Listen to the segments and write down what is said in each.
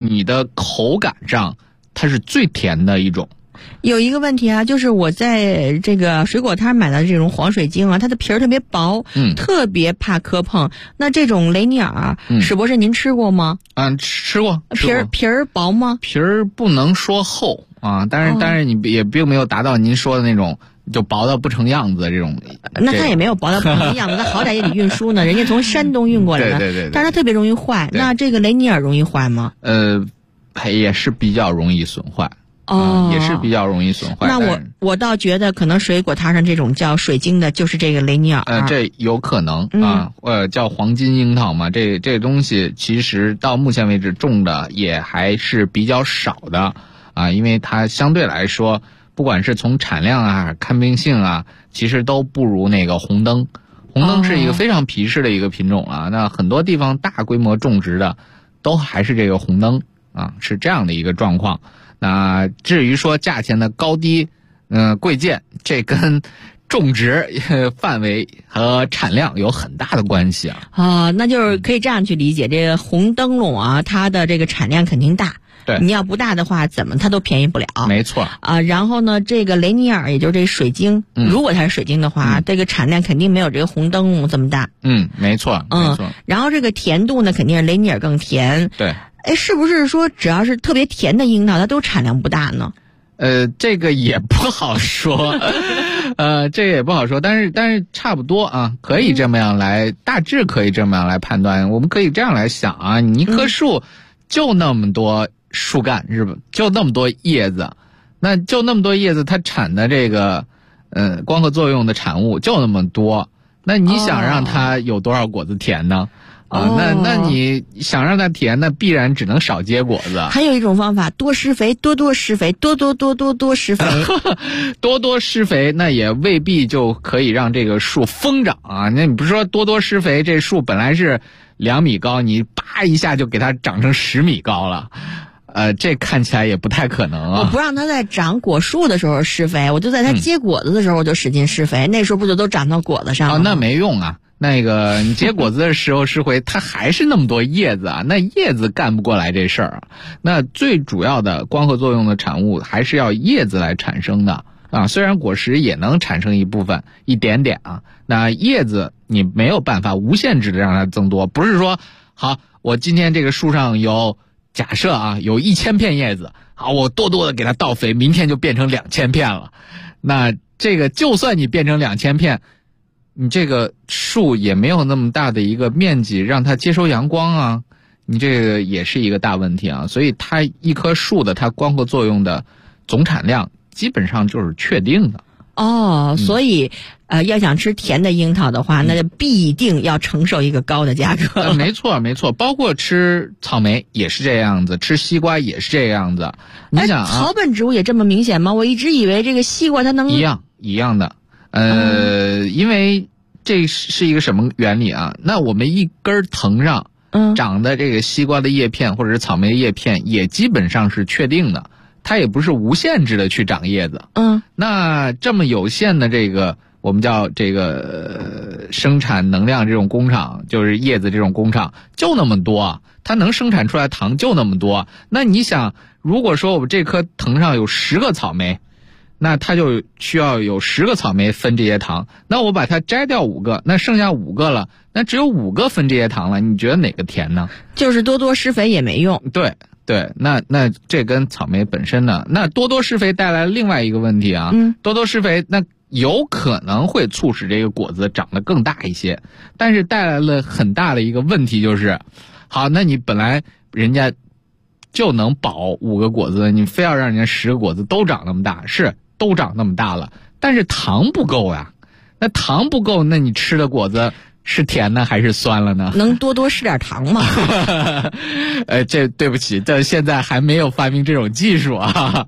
你的口感上它是最甜的一种。 有一个问题啊，就是我在这个水果摊买的这种黄水晶啊，它的皮儿特别薄，特别怕磕碰。那这种雷尼尔，史博士您吃过吗？ 吃过。 皮儿薄吗？ 皮儿不能说厚啊，但是你也并没有达到您说的那种就薄到不成样子的这种。 那它也没有薄到不成样子，那好歹也得运输呢，人家从山东运过来的。 对。 但是它特别容易坏。那这个雷尼尔容易坏吗？ 也是比较容易损坏。也是比较容易损坏。 那我倒觉得可能水果摊上这种叫水晶的，就是这个雷尼尔。 这有可能啊，叫黄金樱桃嘛。这东西其实到目前为止种的也还是比较少的啊，因为它相对来说，不管是从产量啊、看病性啊，其实都不如那个红灯。红灯是一个非常皮实的一个品种啊。那很多地方大规模种植的，都还是这个红灯啊，是这样的一个状况。那至于说价钱的高低，贵贱，这跟种植范围和产量有很大的关系啊。 那就是可以这样去理解，这个红灯笼啊，它的这个产量肯定大。 对， 你要不大的话，怎么它都便宜不了。 没错啊。然后呢，这个雷尼尔，也就是这个水晶，如果它是水晶的话，这个产量肯定没有这个红灯笼这么大。 没错。 然后这个甜度呢，肯定是雷尼尔更甜。 对。 是不是说只要是特别甜的樱桃，它都产量不大呢？ 这个也不好说，这个也不好说，但是差不多啊，可以这么样来，大致可以这么样来判断。我们可以这样来想啊，你一棵树就那么多树干是吧？就那么多叶子，那就那么多叶子，它产的这个光合作用的产物就那么多，那你想让它有多少果子甜呢？那你想让它甜，那必然只能少结果子。 还有一种方法，多施肥，多施肥，多施肥。 多施肥，那也未必就可以让这个树疯长啊。那你不是说多施肥，这树本来是2米高，你叭一下就给它长成10米高了。这看起来也不太可能啊。 我不让它在长果树的时候施肥，我就在它结果子的时候我就使劲施肥，那时候不就都长到果子上了吗？ 那没用啊。那个你结果子的时候施肥，它还是那么多叶子啊，那叶子干不过来这事儿啊。那最主要的光合作用的产物还是要叶子来产生的啊。虽然果实也能产生一点点啊，那叶子你没有办法无限制的让它增多，不是说好我今天这个树上有假设啊有1000片叶子，好我多的给它倒肥，明天就变成2000片了。那这个就算你变成2000片。你这个树也没有那么大的一个面积让它接收阳光啊，你这个也是一个大问题啊。所以它一棵树的它光合作用的总产量基本上就是确定的。 所以要想吃甜的樱桃的话，那就必定要承受一个高的价格。 没错，包括吃草莓也是这样子，吃西瓜也是这样子。你想草本植物也这么明显吗？我一直以为这个西瓜它能一样的。因为这是一个什么原理啊？那我们一根藤上长的这个西瓜的叶片或者是草莓的叶片也基本上是确定的，它也不是无限制的去长叶子。那这么有限的这个我们叫这个生产能量这种工厂，就是叶子这种工厂就那么多，它能生产出来糖就那么多。那你想，如果说我们这棵藤上有10个草莓，那它就需要有10个草莓分这些糖，那我把它摘掉5个，那剩下5个了，那只有5个分这些糖了，你觉得哪个甜呢？ 就是多施肥也没用。 对，那这跟草莓本身呢，那多施肥带来另外一个问题啊，多施肥那有可能会促使这个果子长得更大一些，但是带来了很大的一个问题就是，好，那你本来人家就能保5个果子，你非要让人家10个果子都长那么大，是都长那么大了，但是糖不够呀。那糖不够，那你吃的果子是甜呢还是酸了呢？ 能多施点糖吗？ 这对不起，这现在还没有发明这种技术啊。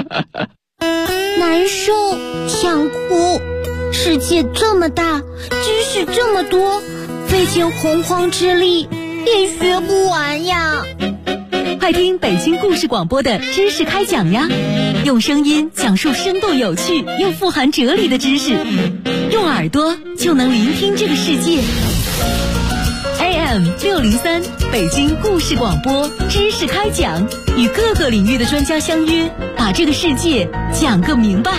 难受，想哭，世界这么大，知识这么多，费尽洪荒之力也学不完呀。 快听北京故事广播的知识开讲呀，用声音讲述生动有趣又富含哲理的知识，用耳朵就能聆听这个世界。AM FM603，北京故事广播知识开讲，与各个领域的专家相约，把这个世界讲个明白。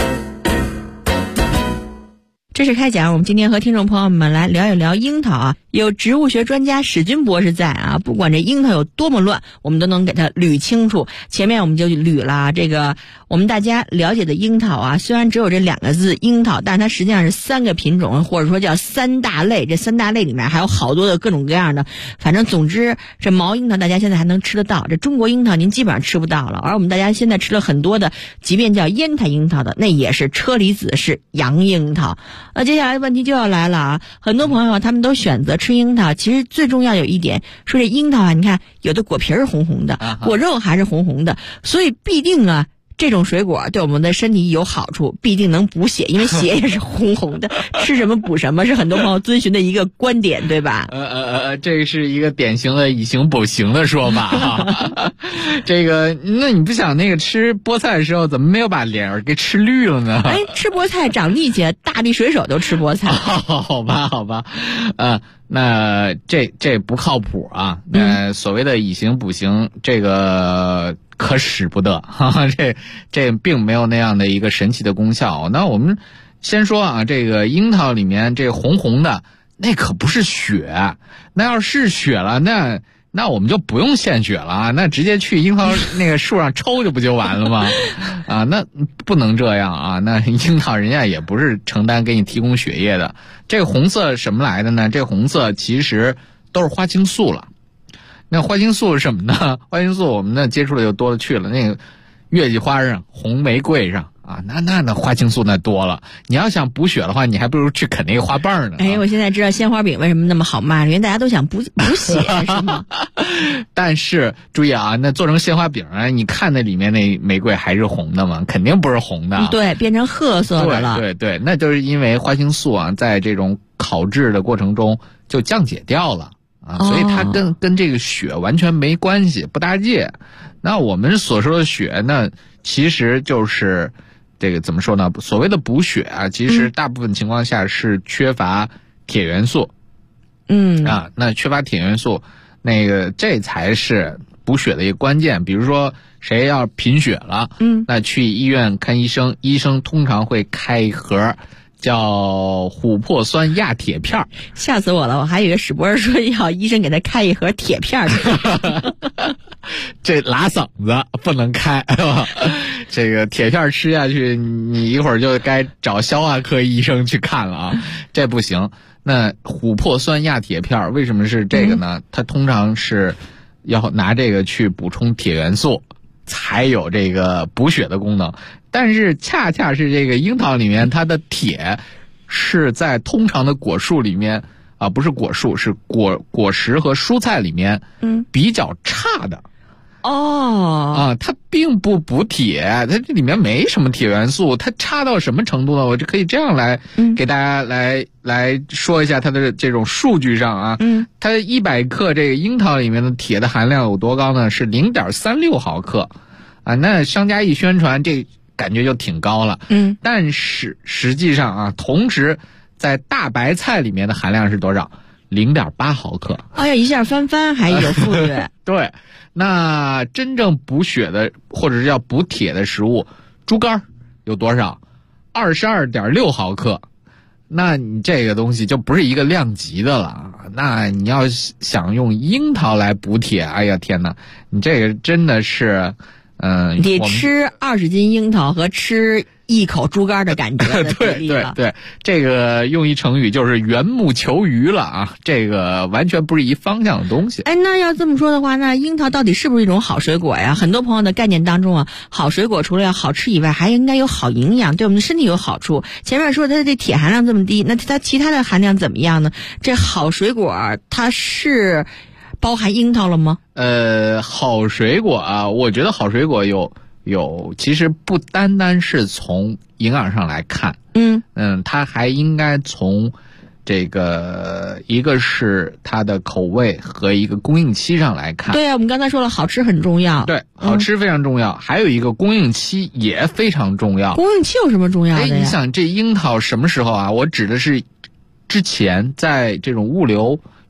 知识开讲，我们今天和听众朋友们来聊一聊樱桃啊。有植物学专家史军博士在啊，不管这樱桃有多么乱，我们都能给它捋清楚。前面我们就捋了这个我们大家了解的樱桃啊，虽然只有这2个字樱桃，但它实际上是3个品种，或者说叫3大类。这3大类里面还有好多的各种各样的，反正总之这毛樱桃大家现在还能吃得到，这中国樱桃您基本上吃不到了。而我们大家现在吃了很多的，即便叫烟台樱桃的，那也是车厘子，是洋樱桃。接下来问题就要来了啊！很多朋友他们都选择吃樱桃，其实最重要有一点，说这樱桃啊，你看有的果皮是红红的，果肉还是红红的，所以必定啊，这种水果对我们的身体有好处，必定能补血，因为血也是红红的，吃什么补什么，是很多朋友遵循的一个观点，对吧？ 这是一个典型的以形补形的说法哈。这个，那你不想那个吃菠菜的时候，怎么没有把脸儿给吃绿了呢？ 吃菠菜长力气，大力水手都吃菠菜。 好吧，那这不靠谱啊。所谓的以形补形，这个可使不得哈，这并没有那样的一个神奇的功效。那我们先说啊，这个樱桃里面这红红的，那可不是血，那要是血了，那我们就不用献血了啊，那直接去樱桃那个树上抽就不就完了吗？啊，那不能这样啊，那樱桃人家也不是承担给你提供血液的。这个红色什么来的呢？这个红色其实都是花青素了。那花青素是什么呢？花青素我们呢接触的就多了去了，那个月季花上、红玫瑰上啊，那花青素那多了。你要想补血的话，你还不如去啃那个花瓣呢。 我现在知道鲜花饼为什么那么好卖，因为大家都想补血，是吗？ 但是注意啊，那做成鲜花饼啊，你看那里面那玫瑰还是红的吗？肯定不是红的。 对，变成褐色的了。 对，那就是因为花青素啊，在这种烤制的过程中就降解掉了。所以它跟这个血完全没关系，不搭界。那我们所说的血呢，其实就是这个怎么说呢？所谓的补血啊，其实大部分情况下是缺乏铁元素。那缺乏铁元素，那个这才是补血的一个关键。比如说谁要贫血了，那去医院看医生，医生通常会开一盒叫琥珀酸亚铁片。 吓死我了，我还以为史博士说要医生给他开一盒铁片。 这拉嗓子不能开，这个铁片吃下去，你一会儿就该找消化科医生去看了啊，这不行。那琥珀酸亚铁片为什么是这个呢？它通常是要拿这个去补充铁元素，才有这个补血的功能。但是恰恰是这个樱桃里面，它的铁是在通常的果树里面啊，不是果树，是果实和蔬菜里面比较差的。它并不补铁，它这里面没什么铁元素，它差到什么程度呢？我就可以这样来给大家来说一下它的这种数据上啊。它100克这个樱桃里面的铁的含量有多高呢？是 0.36 毫克啊。那商家一宣传，这感觉就挺高了。但是实际上啊，同时在大白菜里面的含量是多少？0.8 毫克。 哎呀，一下翻还有富裕。 对，那真正补血的或者是要补铁的食物，猪肝有多少？22.6 毫克。那你这个东西就不是一个量级的了。那你要想用樱桃来补铁，哎呀天哪，你这个真的是得吃20斤樱桃和吃一口猪肝的感觉的比例了。 对，这个用一成语就是缘木求鱼了啊，这个完全不是一方向的东西。 那要这么说的话，那樱桃到底是不是一种好水果呀？很多朋友的概念当中啊，好水果除了要好吃以外，还应该有好营养，对我们的身体有好处。前面说它的这铁含量这么低，那它其他的含量怎么样呢？这好水果它是包含樱桃了吗？ 好水果啊，我觉得好水果有，其实不单单是从营养上来看，它还应该从这个一个是它的口味和一个供应期上来看。 对啊，我们刚才说了，好吃很重要。 对，好吃非常重要，还有一个供应期也非常重要。 供应期有什么重要的呀？ 你想这樱桃什么时候啊？我指的是之前在这种物流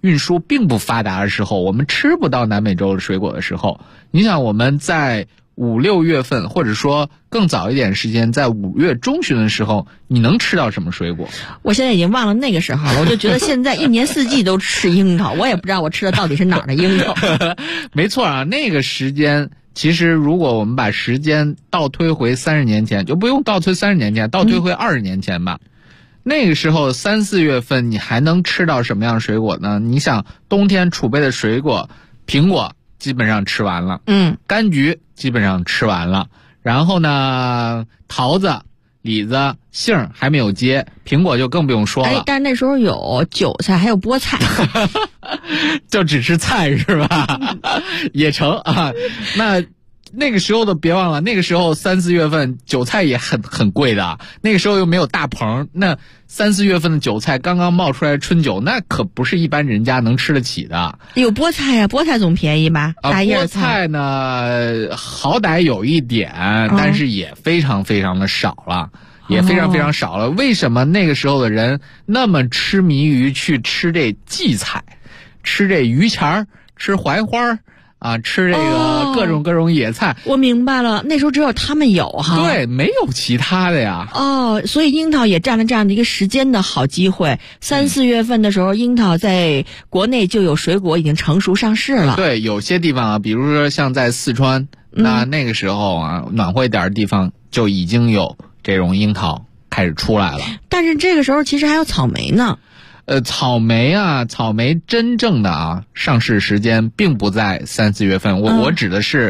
运输并不发达的时候，我们吃不到南美洲的水果的时候，你想我们在5、6月份，或者说更早一点时间，在5月中旬的时候，你能吃到什么水果？ 我现在已经忘了那个时候了，我就觉得现在一年四季都吃樱桃，我也不知道我吃的到底是哪儿的樱桃。 没错啊，那个时间其实如果我们把时间倒推回30年前，就不用倒推30年前，倒推回20年前吧。那个时候3、4月份你还能吃到什么样的水果呢？你想冬天储备的水果，苹果基本上吃完了，柑橘基本上吃完了，然后呢，桃子、李子、杏还没有结，苹果就更不用说了。 但是那时候有韭菜，还有菠菜， 就只吃菜是吧？也成啊。那个时候的别忘了，那个时候3、4月份韭菜也很贵的，那个时候又没有大棚，那3、4月份的韭菜刚刚冒出来春韭，那可不是一般人家能吃得起的。 有菠菜呀，菠菜总便宜吧？大叶菜。 菠菜呢，好歹有一点，但是也非常非常的少了。也非常非常少了。为什么那个时候的人那么痴迷于去吃这荠菜，吃这榆钱儿，吃槐花啊，吃这个各种野菜？ 我明白了，那时候只有他们有哈。 对，没有其他的呀。 所以樱桃也占了这样的一个时间的好机会。3、4月份的时候，樱桃在国内就有水果已经成熟上市了。 对，有些地方啊，比如说像在四川，那个时候啊，暖和一点的地方就已经有这种樱桃开始出来了。 但是这个时候其实还有草莓呢。 草莓真正的上市时间并不在3、4月份，我指的是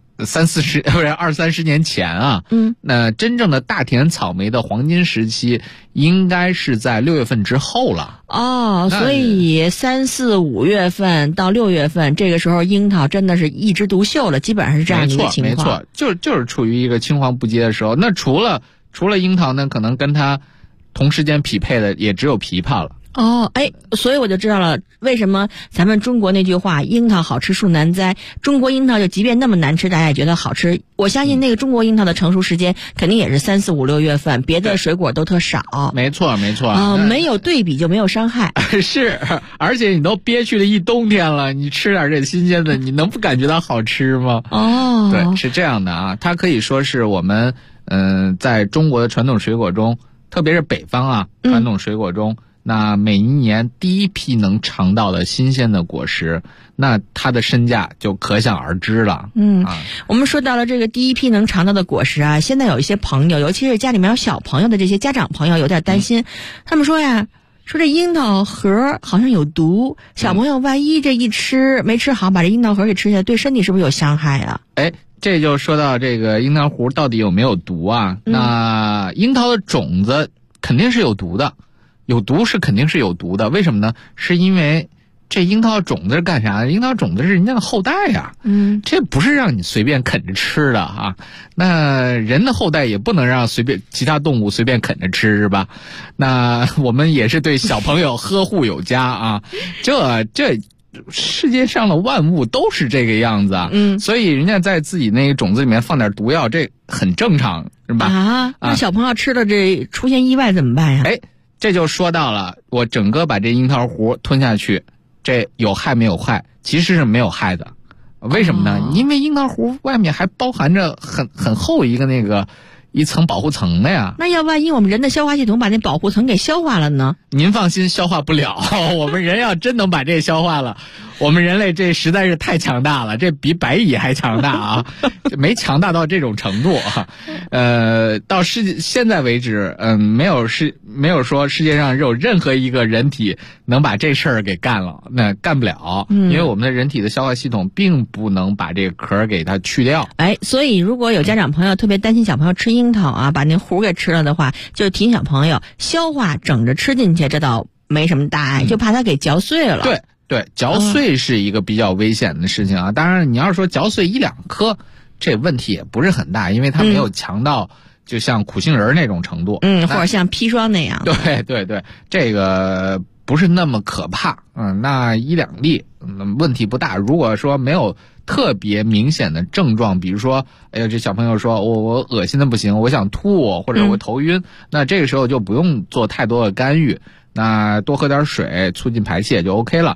20、30年前啊。那真正的大田草莓的黄金时期应该是在6月份之后了。 所以3、4、5月份到6月份，这个时候樱桃真的是一枝独秀了，基本上是这样的一个情况。 没错，就是处于一个青黄不接的时候。那除了樱桃呢，可能跟它同时间匹配的也只有枇杷了。 所以我就知道了为什么咱们中国那句话樱桃好吃树难栽，中国樱桃就即便那么难吃大家也觉得好吃。我相信那个中国樱桃的成熟时间肯定也是3、4、5、6月份，别的水果都特少。 没错没有对比就没有伤害。 是，而且你都憋屈了一冬天了，你吃点这新鲜的，你能不感觉到好吃吗？对，是这样的啊，它可以说是我们在中国的传统水果中，特别是北方传统水果中，那每一年第一批能尝到的新鲜的果实，那它的身价就可想而知了。 我们说到了这个第一批能尝到的果实啊，现在有一些朋友，尤其是家里面有小朋友的这些家长朋友有点担心，他们说这樱桃核好像有毒，小朋友万一这一吃没吃好，把这樱桃核给吃下来，对身体是不是有伤害啊？ 这就说到这个樱桃核到底有没有毒啊？那樱桃的种子肯定是有毒的。有毒是肯定是有毒的，为什么呢？是因为这樱桃种子是干啥的？樱桃种子是人家的后代呀，这不是让你随便啃着吃的啊。那人的后代也不能让其他动物随便啃着吃，是吧？那我们也是对小朋友呵护有加啊。这世界上的万物都是这个样子啊，所以人家在自己那个种子里面放点毒药，这很正常，是吧？ 那小朋友吃了这出现意外怎么办呀？ 这就说到了，我整个把这樱桃核吞下去，这有害没有害？其实是没有害的。为什么呢？因为樱桃核外面还包含着很厚一层保护层的呀。 那要万一我们人的消化系统把那保护层给消化了呢？ 您放心，消化不了。我们人要真能把这消化了，我们人类这实在是太强大了，这比白蚁还强大啊！没强大到这种程度啊。到现在为止，没有说世界上有任何一个人体能把这事儿给干了，那干不了，因为我们的人体的消化系统并不能把这个壳给它去掉。 所以如果有家长朋友特别担心小朋友吃樱桃把那核给吃了的话，就提醒小朋友消化整着吃进去，这倒没什么大碍，就怕它给嚼碎了。 对，嚼碎是一个比较危险的事情啊。当然，你要是说嚼碎1、2颗，这问题也不是很大，因为它没有强到就像苦杏仁那种程度， 或者像砒霜那样。 对，这个不是那么可怕。那1、2粒，问题不大。如果说没有特别明显的症状，比如说，这小朋友说我恶心的不行，我想吐或者我头晕，那这个时候就不用做太多的干预。那多喝点水，促进排泄就 OK 了。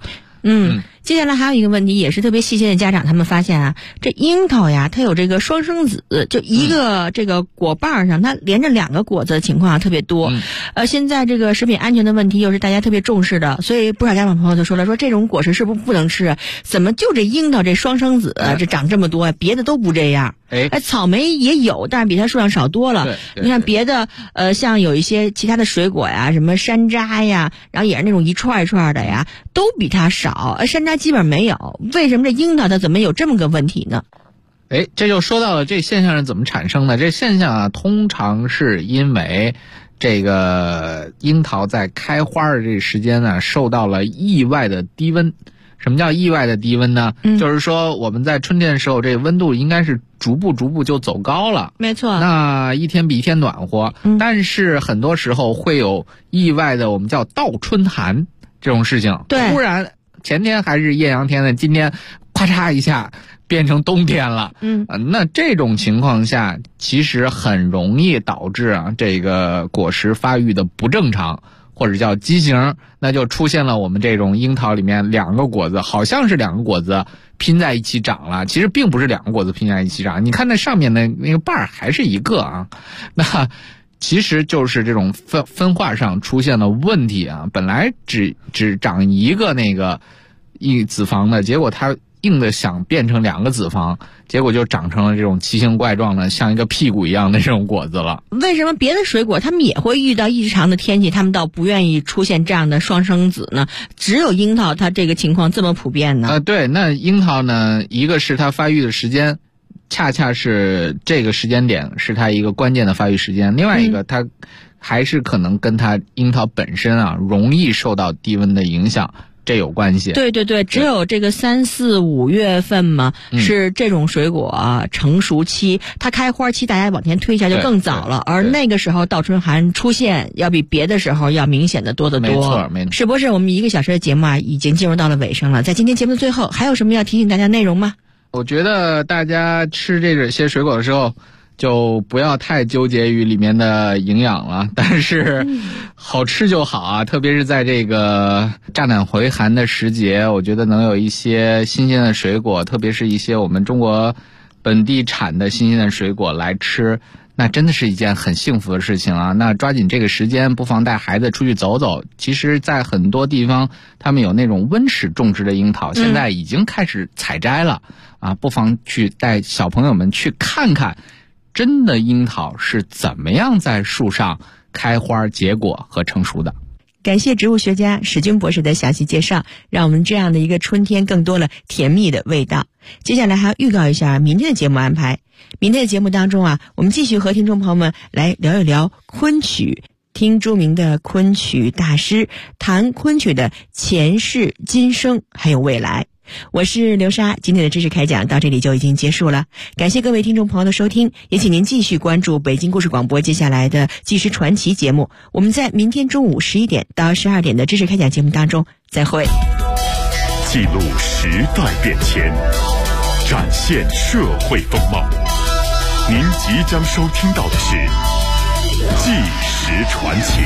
接下来还有一个问题，也是特别细心的家长，他们发现啊，这樱桃呀，它有这个双生子，就一个这个果瓣上，它连着2个果子的情况特别多。现在这个食品安全的问题又是大家特别重视的，所以不少家长朋友就说了，说这种果实是不是不能吃？怎么就这樱桃这双生子这长这么多，别的都不这样？草莓也有，但是比它数量少多了。你看别的像有一些其他的水果呀，什么山楂呀，然后也是那种一串一串的呀，都比它少。山楂基本没有，为什么这樱桃它怎么有这么个问题呢？ 这就说到了这现象是怎么产生的。这现象啊，通常是因为这个樱桃在开花的这时间呢，受到了意外的低温。什么叫意外的低温呢？就是说我们在春天的时候，这温度应该是逐步就走高了。没错。那一天比一天暖和，但是很多时候会有意外的我们叫倒春寒这种事情。对。突然前天还是艳阳天的，今天咔嚓一下变成冬天了。那这种情况下其实很容易导致这个果实发育的不正常，或者叫畸形，那就出现了我们这种樱桃里面2个果子好像是2个果子拼在一起长了，其实并不是2个果子拼在一起长，你看那上面的那个瓣还是一个啊，那其实就是这种分化上出现了问题啊，本来只长一个那个子房的，结果它硬的想变成2个子房，结果就长成了这种奇形怪状的像一个屁股一样的这种果子了。 为什么别的水果他们也会遇到异常的天气，他们倒不愿意出现这样的双生子呢？只有樱桃它这个情况这么普遍呢？ 对，那樱桃呢，一个是它发育的时间恰恰是这个时间点是它一个关键的发育时间，另外一个它还是可能跟它樱桃本身容易受到低温的影响，这有关系。对， 只有这个3、4、5月份嘛，是这种水果成熟期，它开花期大家往前推一下就更早了，而那个时候倒春寒出现要比别的时候要明显的多得多。没错。是不是我们1个小时的节目已经进入到了尾声了？在今天节目的最后，还有什么要提醒大家内容吗？ 我觉得大家吃这些水果的时候，就不要太纠结于里面的营养了，但是好吃就好啊，特别是在这个乍暖回寒的时节，我觉得能有一些新鲜的水果，特别是一些我们中国本地产的新鲜的水果来吃，那真的是一件很幸福的事情啊。那抓紧这个时间，不妨带孩子出去走走。其实在很多地方他们有那种温室种植的樱桃，现在已经开始采摘了不妨去带小朋友们去看看真的樱桃是怎么样在树上开花结果和成熟的。 感谢植物学家史军博士的详细介绍，让我们这样的一个春天更多了甜蜜的味道。接下来还要预告一下明天的节目安排。明天的节目当中我们继续和听众朋友们来聊一聊昆曲，听著名的昆曲大师谈昆曲的前世今生还有未来。我是刘莎，今天的知识开讲到这里就已经结束了，感谢各位听众朋友的收听，也请您继续关注北京故事广播接下来的纪实传奇节目，我们在明天中午11点到12点的知识开讲节目当中再会。 记录时代变迁，展现社会风貌，您即将收听到的是纪实传奇。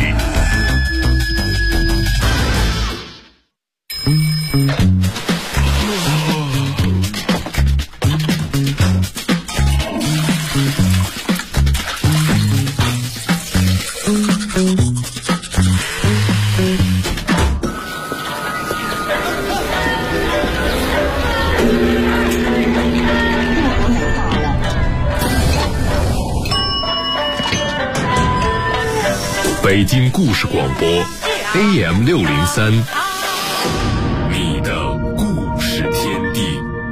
北京故事广播 AM603， 你的故事天地。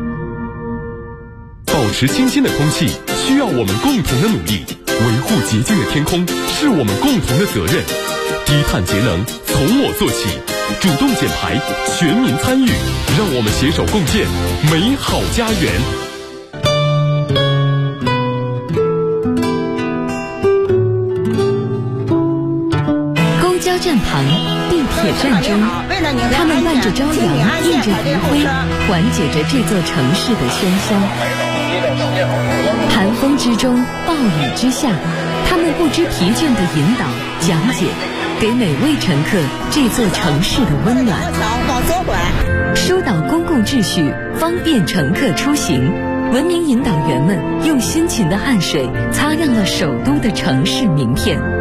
保持清新的空气需要我们共同的努力，维护洁净的天空是我们共同的责任。低碳节能从我做起，主动减排，全民参与，让我们携手共建美好家园。 站旁，地铁站中，他们伴着朝阳，映着余晖，缓解着这座城市的喧嚣。寒风之中，暴雨之下，他们不知疲倦地引导、讲解， 给每位乘客这座城市的温暖。疏导公共秩序，方便乘客出行。文明引导员们用辛勤的汗水擦亮了首都的城市名片。